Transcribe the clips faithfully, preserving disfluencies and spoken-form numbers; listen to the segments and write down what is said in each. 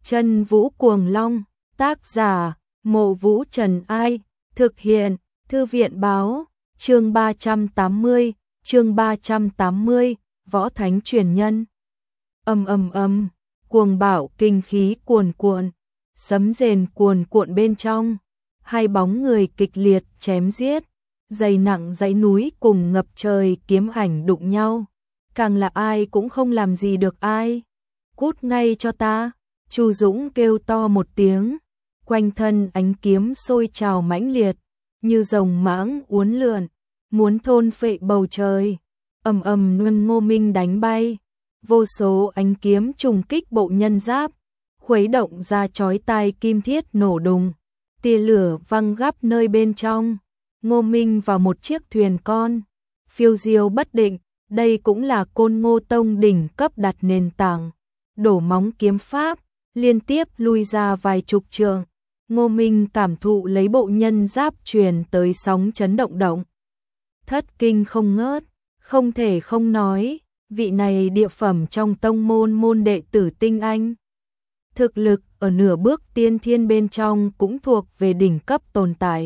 Chân Vũ Cuồng Long, tác giả, Mộ Vũ Trần Ai, thực hiện, Thư viện Báo, chương ba trăm tám mươi, chương ba trăm tám mươi, Võ Thánh truyền nhân. Ầm ầm ầm, cuồng bạo kinh khí cuồn cuộn, sấm rền cuồn cuộn bên trong, hai bóng người kịch liệt chém giết, dày nặng dãy núi cùng ngập trời kiếm ảnh đụng nhau, càng là ai cũng không làm gì được ai. Cút ngay cho ta, Chu Dũng kêu to một tiếng, quanh thân ánh kiếm sôi trào mãnh liệt, như rồng mãng uốn lượn, muốn thôn phệ bầu trời. Ầm ầm luân Ngô Minh đánh bay, vô số ánh kiếm trùng kích bộ nhân giáp, khuấy động ra chói tai kim thiết nổ đùng, tia lửa văng gắp nơi bên trong. Ngô Minh vào một chiếc thuyền con, phiêu diêu bất định, đây cũng là Côn Ngô Tông đỉnh cấp đặt nền tảng, đổ móng kiếm pháp, liên tiếp lui ra vài chục trượng. Ngô Minh cảm thụ lấy bộ nhân giáp truyền tới sóng chấn động động, thất kinh không ngớt, không thể không nói, vị này địa phẩm trong tông môn môn đệ tử tinh anh. Thực lực ở nửa bước tiên thiên bên trong cũng thuộc về đỉnh cấp tồn tại.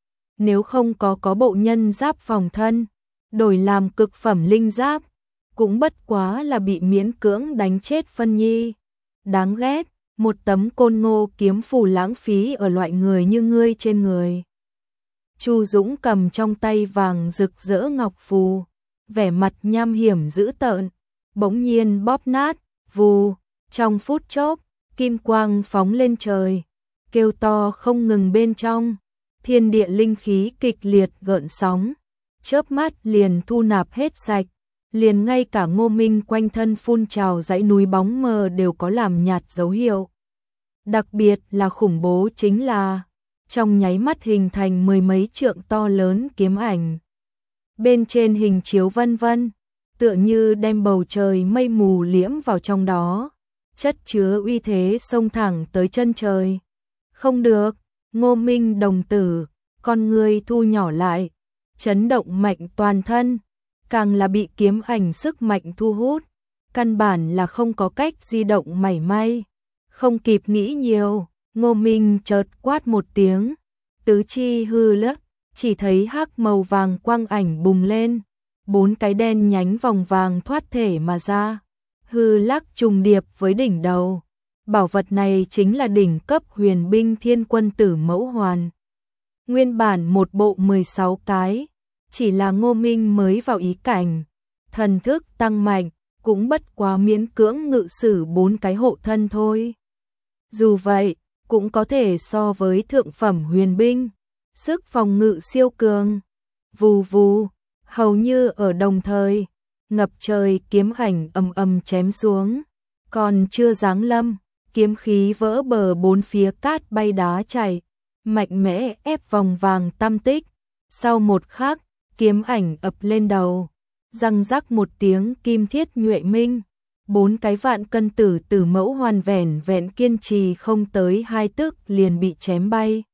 Nếu không có có bộ nhân giáp phòng thân, đổi làm cực phẩm linh giáp, cũng bất quá là bị miễn cưỡng đánh chết phân nhi. Đáng ghét, một tấm Côn Ngô kiếm phù lãng phí ở loại người như ngươi trên người. Chu Dũng cầm trong tay vàng rực rỡ ngọc phù, vẻ mặt nham hiểm dữ tợn, bỗng nhiên bóp nát, vù, trong phút chốc, kim quang phóng lên trời, kêu to không ngừng bên trong, thiên địa linh khí kịch liệt gợn sóng, chớp mắt liền thu nạp hết sạch, liền ngay cả Ngô Minh quanh thân phun trào dãy núi bóng mờ đều có làm nhạt dấu hiệu. Đặc biệt là khủng bố chính là, trong nháy mắt hình thành mười mấy trượng to lớn kiếm ảnh. Bên trên hình chiếu vân vân, tựa như đem bầu trời mây mù liễm vào trong đó, chất chứa uy thế xông thẳng tới chân trời. Không được, Ngô Minh đồng tử, con người thu nhỏ lại, chấn động mạnh toàn thân, càng là bị kiếm ảnh sức mạnh thu hút, căn bản là không có cách di động mảy may. Không kịp nghĩ nhiều, Ngô Minh chợt quát một tiếng, tứ chi hư lắc, chỉ thấy hắc màu vàng quang ảnh bùng lên, bốn cái đen nhánh vòng vàng thoát thể mà ra, hư lắc trùng điệp với đỉnh đầu. Bảo vật này chính là đỉnh cấp huyền binh Thiên Quân Tử Mẫu Hoàn. Nguyên bản một bộ mười sáu cái, chỉ là Ngô Minh mới vào ý cảnh, thần thức tăng mạnh, cũng bất quá miễn cưỡng ngự sử bốn cái hộ thân thôi. Dù vậy, cũng có thể so với thượng phẩm huyền binh, sức phòng ngự siêu cường. Vù vù, hầu như ở đồng thời, ngập trời kiếm ảnh ầm ầm chém xuống, còn chưa giáng lâm, kiếm khí vỡ bờ bốn phía cát bay đá chảy, mạnh mẽ ép vòng vàng tam tích. Sau một khắc, kiếm ảnh ập lên đầu, răng rắc một tiếng kim thiết nhuệ minh, bốn cái vạn cân tử tử mẫu hoàn vẹn vẹn kiên trì không tới hai tức liền bị chém bay.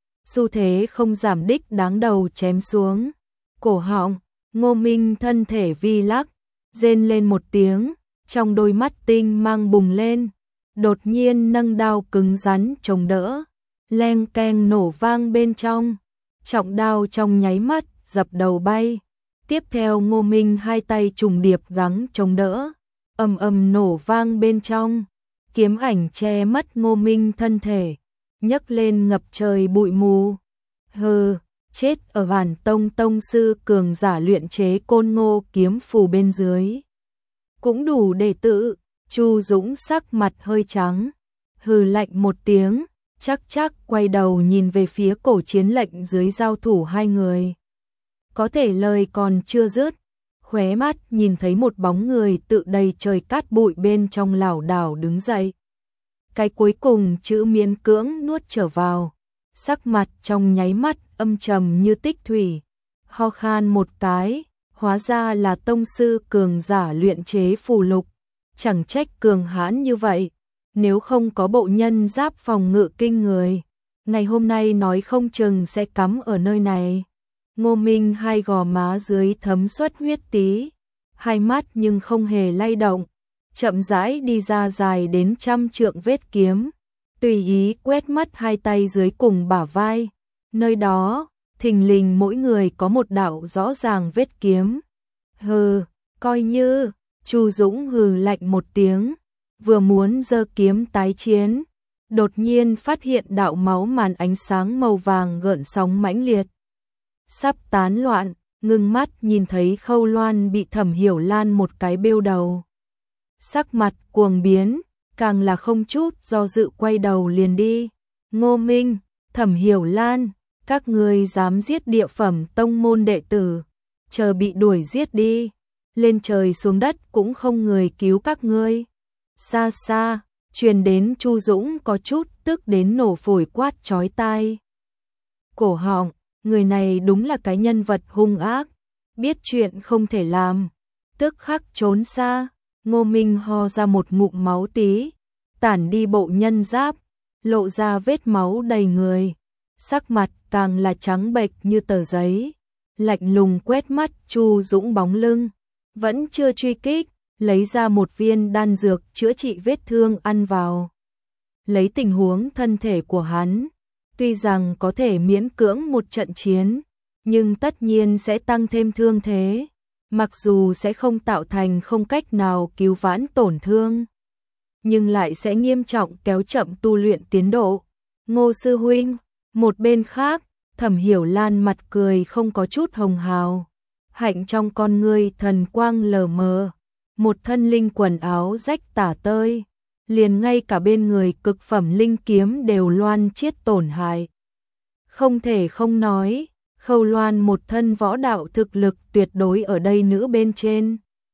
Xu thế không giảm đích đáng đầu chém xuống, cổ họng, Ngô Minh thân thể vi lắc, rên lên một tiếng, trong đôi mắt tinh mang bùng lên, đột nhiên nâng đao cứng rắn chống đỡ, leng keng nổ vang bên trong, trọng đao trong nháy mắt dập đầu bay. Tiếp theo Ngô Minh hai tay trùng điệp gắng chống đỡ, ầm ầm nổ vang bên trong, kiếm ảnh che mất Ngô Minh thân thể, nhấc lên ngập trời bụi mù. Hừ, chết ở Bản Tông tông sư cường giả luyện chế Côn Ngô kiếm phù bên dưới, cũng đủ để tự. Chu Dũng sắc mặt hơi trắng, hừ lạnh một tiếng, chắc chắc quay đầu nhìn về phía cổ chiến lệnh dưới giao thủ hai người. Có thể lời còn chưa dứt, khóe mắt nhìn thấy một bóng người tự đầy trời cát bụi bên trong lảo đảo đứng dậy. Cái cuối cùng chữ miễn cưỡng nuốt trở vào, sắc mặt trong nháy mắt âm trầm như tích thủy, ho khan một cái, hóa ra là tông sư cường giả luyện chế phù lục, chẳng trách cường hãn như vậy, nếu không có bộ nhân giáp phòng ngự kinh người, ngày hôm nay nói không chừng sẽ cắm ở nơi này. Ngô Minh hai gò má dưới thấm xuất huyết tí, hai mắt nhưng không hề lay động, chậm rãi đi ra dài đến trăm trượng vết kiếm, tùy ý quét mắt hai tay dưới cùng bả vai, nơi đó, thình lình mỗi người có một đạo rõ ràng vết kiếm. Hừ, coi như, Chu Dũng hừ lạnh một tiếng, vừa muốn giơ kiếm tái chiến, đột nhiên phát hiện đạo máu màn ánh sáng màu vàng gợn sóng mãnh liệt. Sắp tán loạn, ngưng mắt nhìn thấy Khâu Loan bị Thẩm Hiểu Lan một cái bêu đầu. Sắc mặt cuồng biến, càng là không chút do dự quay đầu liền đi. Ngô Minh, Thẩm Hiểu Lan, các ngươi dám giết địa phẩm tông môn đệ tử, chờ bị đuổi giết đi, lên trời xuống đất cũng không người cứu các ngươi. Xa xa, truyền đến Chu Dũng có chút tức đến nổ phổi quát chói tai. Cổ họng, người này đúng là cái nhân vật hung ác, biết chuyện không thể làm, tức khắc trốn xa. Ngô Minh ho ra một ngụm máu tí, tản đi bộ nhân giáp, lộ ra vết máu đầy người, sắc mặt càng là trắng bệch như tờ giấy, lạnh lùng quét mắt Chu Dũng bóng lưng, vẫn chưa truy kích, lấy ra một viên đan dược chữa trị vết thương ăn vào. Lấy tình huống thân thể của hắn, tuy rằng có thể miễn cưỡng một trận chiến, nhưng tất nhiên sẽ tăng thêm thương thế, mặc dù sẽ không tạo thành không cách nào cứu vãn tổn thương, nhưng lại sẽ nghiêm trọng kéo chậm tu luyện tiến độ. Ngô sư huynh, một bên khác, Thẩm Hiểu Lan mặt cười không có chút hồng hào, hạnh trong con ngươi thần quang lờ mờ, một thân linh quần áo rách tả tơi, liền ngay cả bên người cực phẩm linh kiếm đều loan chiết tổn hại. Không thể không nói, Khâu Loan một thân võ đạo thực lực tuyệt đối ở đây nữ bên trên,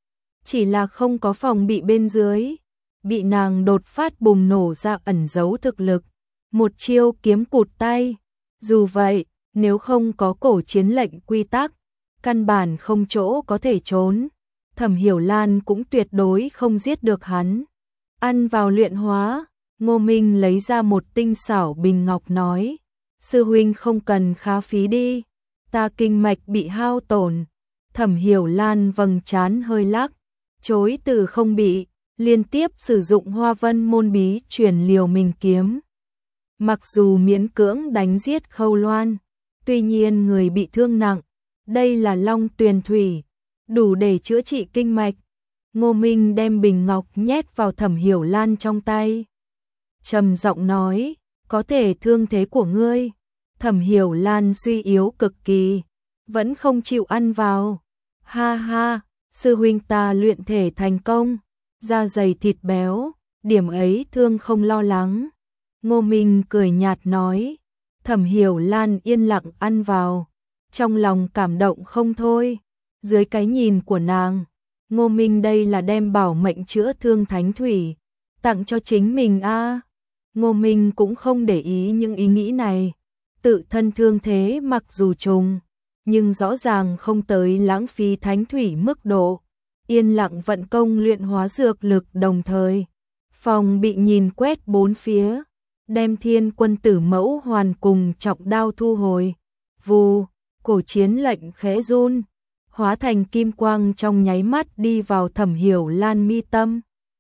chỉ là không có phòng bị bên dưới, bị nàng đột phát bùng nổ ra ẩn giấu thực lực, một chiêu kiếm cụt tay. Dù vậy, nếu không có cổ chiến lệnh quy tắc, căn bản không chỗ có thể trốn, Thẩm Hiểu Lan cũng tuyệt đối không giết được hắn. Ăn vào luyện hóa, Ngô Minh lấy ra một tinh xảo bình ngọc nói, sư huynh không cần khá phí đi, ta kinh mạch bị hao tổn. Thẩm Hiểu Lan vầng trán hơi lắc, chối từ không bị, liên tiếp sử dụng Hoa Vân môn bí truyền liều mình kiếm. Mặc dù miễn cưỡng đánh giết Khâu Loan, tuy nhiên người bị thương nặng, đây là Long Tuyền Thủy, đủ để chữa trị kinh mạch. Ngô Minh đem bình ngọc nhét vào Thẩm Hiểu Lan trong tay, trầm giọng nói, có thể thương thế của ngươi. Thẩm Hiểu Lan suy yếu cực kỳ, vẫn không chịu ăn vào. Ha ha, sư huynh ta luyện thể thành công, da dày thịt béo, điểm ấy thương không lo lắng. Ngô Minh cười nhạt nói. Thẩm Hiểu Lan yên lặng ăn vào, trong lòng cảm động không thôi. Dưới cái nhìn của nàng, Ngô Minh đây là đem bảo mệnh chữa thương thánh thủy tặng cho chính mình a. À, Ngô Minh cũng không để ý những ý nghĩ này, tự thân thương thế mặc dù trùng, nhưng rõ ràng không tới lãng phí thánh thủy mức độ, yên lặng vận công luyện hóa dược lực, đồng thời phòng bị nhìn quét bốn phía, đem Thiên Quân Tử Mẫu hoàn cùng trọng đao thu hồi. Vù, cổ chiến lệnh khẽ run, hóa thành kim quang trong nháy mắt đi vào Thẩm Hiểu Lan mi tâm.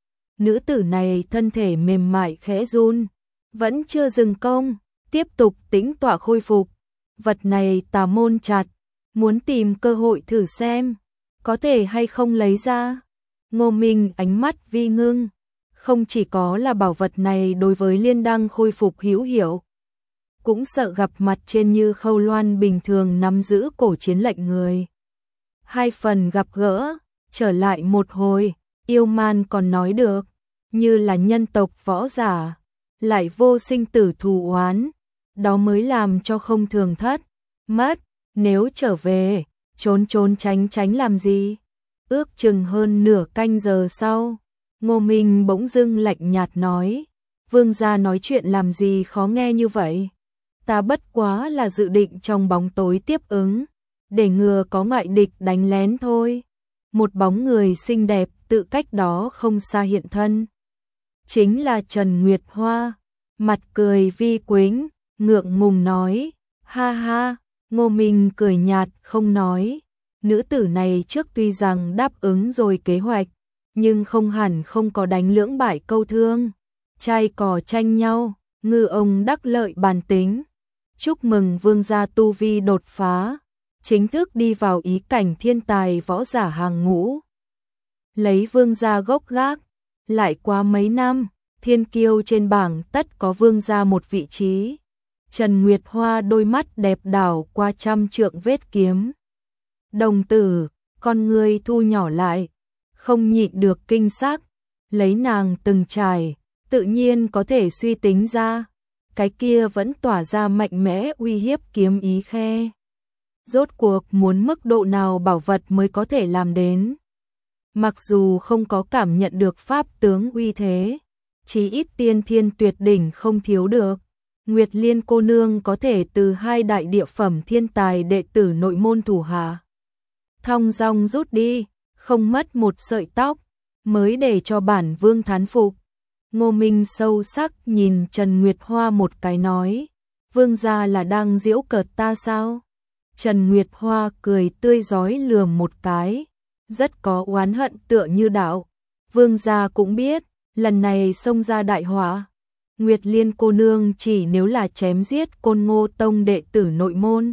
Nữ tử này thân thể mềm mại khẽ run, vẫn chưa dừng công, tiếp tục tĩnh tọa khôi phục. Vật này tà môn chặt, muốn tìm cơ hội thử xem, có thể hay không lấy ra. Ngô Minh ánh mắt vi ngưng, không chỉ có là bảo vật này đối với liên đăng khôi phục hữu hiệu, cũng sợ gặp mặt trên như Khâu Loan bình thường nắm giữ cổ chiến lệnh người. Hai phần gặp gỡ, trở lại một hồi, yêu man còn nói được, như là nhân tộc võ giả, lại vô sinh tử thù oán, đó mới làm cho không thường thất, mất, nếu trở về, trốn trốn tránh tránh làm gì. Ước chừng hơn nửa canh giờ sau, Ngô Minh bỗng dưng lạnh nhạt nói, vương gia nói chuyện làm gì khó nghe như vậy, ta bất quá là dự định trong bóng tối tiếp ứng, để ngừa có ngoại địch đánh lén thôi. Một bóng người xinh đẹp tự cách đó không xa hiện thân, chính là Trần Nguyệt Hoa, mặt cười vi quĩnh, ngượng ngùng nói, ha ha. Ngô Minh cười nhạt không nói, nữ tử này trước tuy rằng đáp ứng rồi kế hoạch, nhưng không hẳn không có đánh lưỡng bại câu thương, trai cò tranh nhau, ngư ông đắc lợi bàn tính. Chúc mừng vương gia tu vi đột phá, chính thức đi vào ý cảnh thiên tài võ giả hàng ngũ. Lấy vương gia gốc gác, lại qua mấy năm, thiên kiêu trên bảng tất có vương gia một vị trí. Trần Nguyệt Hoa đôi mắt đẹp đảo qua trăm trượng vết kiếm. Đồng tử, con người thu nhỏ lại, không nhịn được kinh sắc, lấy nàng từng trải, tự nhiên có thể suy tính ra, cái kia vẫn tỏa ra mạnh mẽ uy hiếp kiếm ý khe. Rốt cuộc muốn mức độ nào bảo vật mới có thể làm đến. Mặc dù không có cảm nhận được pháp tướng uy thế, chí ít tiên thiên tuyệt đỉnh không thiếu được. Nguyệt Liên cô nương có thể từ hai đại địa phẩm thiên tài đệ tử nội môn thủ hạ thong dong rút đi, không mất một sợi tóc, mới để cho bản vương thán phục. Ngô Minh sâu sắc nhìn Trần Nguyệt Hoa một cái nói, vương gia là đang giễu cợt ta sao? Trần Nguyệt Hoa cười tươi rói lườm một cái, rất có oán hận tựa như đạo. Vương gia cũng biết, lần này xông ra đại họa. Nguyệt Liên cô nương chỉ nếu là chém giết Côn Ngô Tông đệ tử nội môn,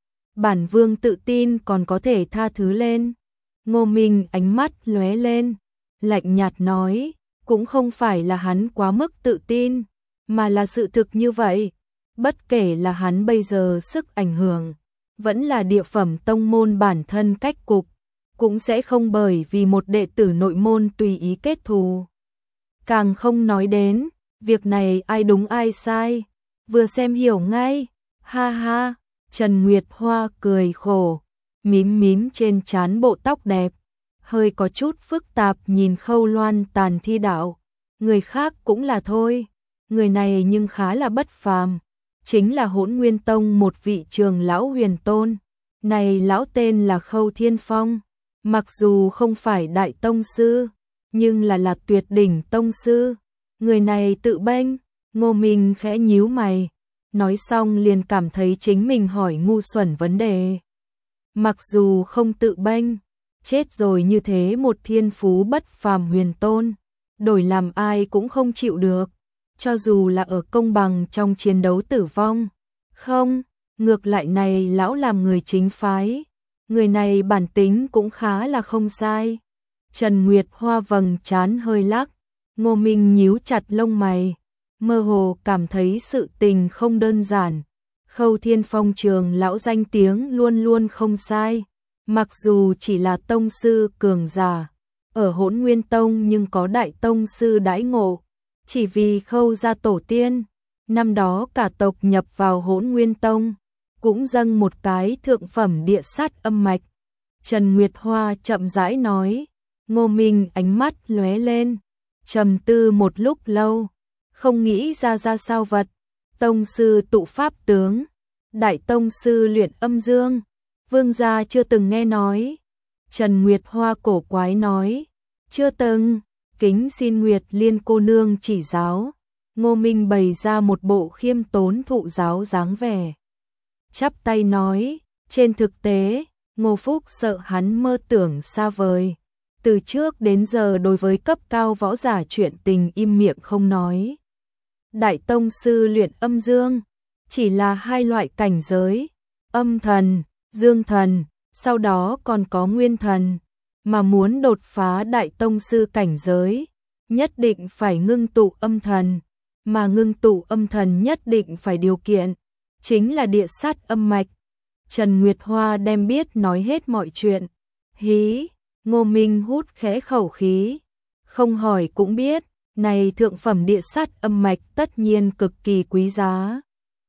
bản vương tự tin còn có thể tha thứ lên. Ngô Minh ánh mắt lóe lên, lạnh nhạt nói, cũng không phải là hắn quá mức tự tin, mà là sự thực như vậy. Bất kể là hắn bây giờ sức ảnh hưởng, vẫn là địa phẩm tông môn bản thân cách cục, cũng sẽ không bởi vì một đệ tử nội môn tùy ý kết thù. Càng không nói đến, việc này ai đúng ai sai, vừa xem hiểu ngay. Ha ha, Trần Nguyệt Hoa cười khổ, mím mím trên trán bộ tóc đẹp, hơi có chút phức tạp nhìn Khâu Loan tàn thi đạo. Người khác cũng là thôi, người này nhưng khá là bất phàm, chính là Hỗn Nguyên Tông một vị trường lão huyền tôn. Này lão tên là Khâu Thiên Phong, mặc dù không phải đại tông sư, nhưng là là tuyệt đỉnh tông sư. Người này tự bênh. Ngô Minh khẽ nhíu mày, nói xong liền cảm thấy chính mình hỏi ngu xuẩn vấn đề. Mặc dù không tự bênh, chết rồi như thế một thiên phú bất phàm huyền tôn, đổi làm ai cũng không chịu được, cho dù là ở công bằng trong chiến đấu tử vong. Không, ngược lại này lão làm người chính phái, người này bản tính cũng khá là không sai. Trần Nguyệt Hoa vầng trán hơi lắc, Ngô Minh nhíu chặt lông mày, mơ hồ cảm thấy sự tình không đơn giản. Khâu Thiên Phong trường lão danh tiếng luôn luôn không sai, mặc dù chỉ là tông sư cường giả, ở Hỗn Nguyên Tông nhưng có đại tông sư đãi ngộ, chỉ vì Khâu gia tổ tiên, năm đó cả tộc nhập vào Hỗn Nguyên Tông, cũng dâng một cái thượng phẩm địa sát âm mạch. Trần Nguyệt Hoa chậm rãi nói. Ngô Minh ánh mắt lóe lên, trầm tư một lúc lâu, không nghĩ ra ra sao vật. Tông sư tụ pháp tướng, đại tông sư luyện âm dương, vương gia chưa từng nghe nói. Trần Nguyệt Hoa cổ quái nói, chưa từng, kính xin Nguyệt Liên cô nương chỉ giáo. Ngô Minh bày ra một bộ khiêm tốn thụ giáo dáng vẻ, chắp tay nói, trên thực tế, Ngô Phúc sợ hắn mơ tưởng xa vời. Từ trước đến giờ đối với cấp cao võ giả chuyện tình im miệng không nói. Đại tông sư luyện âm dương, chỉ là hai loại cảnh giới, âm thần, dương thần, sau đó còn có nguyên thần, mà muốn đột phá đại tông sư cảnh giới, nhất định phải ngưng tụ âm thần, mà ngưng tụ âm thần nhất định phải điều kiện, chính là địa sát âm mạch. Trần Nguyệt Hoa đem biết nói hết mọi chuyện. Hí, Ngô Minh hút khẽ khẩu khí, không hỏi cũng biết, này thượng phẩm địa sát âm mạch tất nhiên cực kỳ quý giá.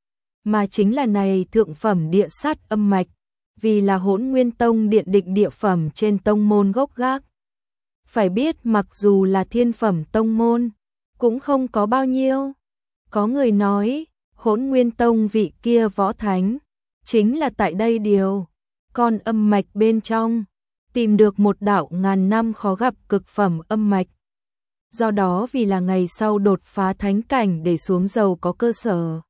Mà chính là này thượng phẩm địa sát âm mạch, vì là Hỗn Nguyên Tông điện định địa phẩm trên tông môn gốc gác. Phải biết mặc dù là thiên phẩm tông môn, cũng không có bao nhiêu. Có người nói, Hỗn Nguyên Tông vị kia võ thánh, chính là tại đây điều, con âm mạch bên trong, tìm được một đạo ngàn năm khó gặp cực phẩm âm mạch. Do đó vì là ngày sau đột phá thánh cảnh để xuống dầu có cơ sở.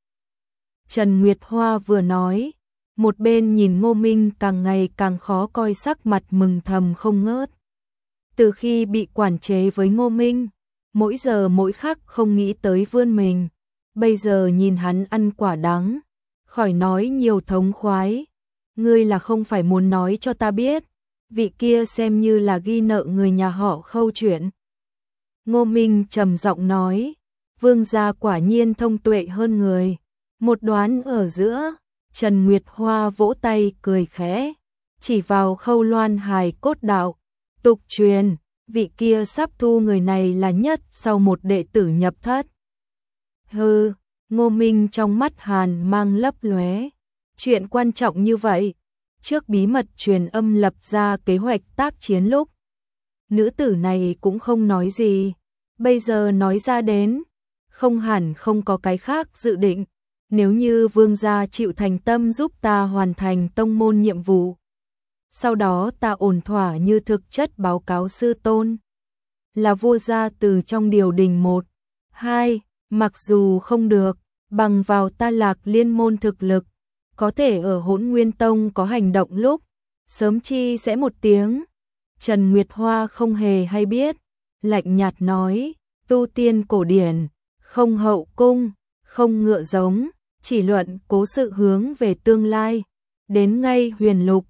Trần Nguyệt Hoa vừa nói, một bên nhìn Ngô Minh càng ngày càng khó coi sắc mặt mừng thầm không ngớt. Từ khi bị quản chế với Ngô Minh, mỗi giờ mỗi khắc không nghĩ tới vươn mình, bây giờ nhìn hắn ăn quả đắng, khỏi nói nhiều thống khoái. Ngươi là không phải muốn nói cho ta biết, vị kia xem như là ghi nợ người nhà họ Khâu chuyện. Ngô Minh trầm giọng nói, vương gia quả nhiên thông tuệ hơn người. Một đoán ở giữa, Trần Nguyệt Hoa vỗ tay cười khẽ, chỉ vào Khâu Loan hài cốt đạo, tục truyền, vị kia sắp thu người này là nhất sau một đệ tử nhập thất. Hừ, Ngô Minh trong mắt hàn mang lấp lóe, chuyện quan trọng như vậy, trước bí mật truyền âm lập ra kế hoạch tác chiến lúc. Nữ tử này cũng không nói gì, bây giờ nói ra đến, không hẳn không có cái khác dự định. Nếu như vương gia chịu thành tâm giúp ta hoàn thành tông môn nhiệm vụ, sau đó ta ổn thỏa như thực chất báo cáo sư tôn, là vua gia từ trong điều đình một, hai, mặc dù không được, bằng vào ta Lạc Liên môn thực lực, có thể ở Hỗn Nguyên Tông có hành động lúc, sớm chi sẽ một tiếng. Trần Nguyệt Hoa không hề hay biết, lạnh nhạt nói, tu tiên cổ điển, không hậu cung, không ngựa giống, chỉ luận cố sự hướng về tương lai, đến ngay huyền lục,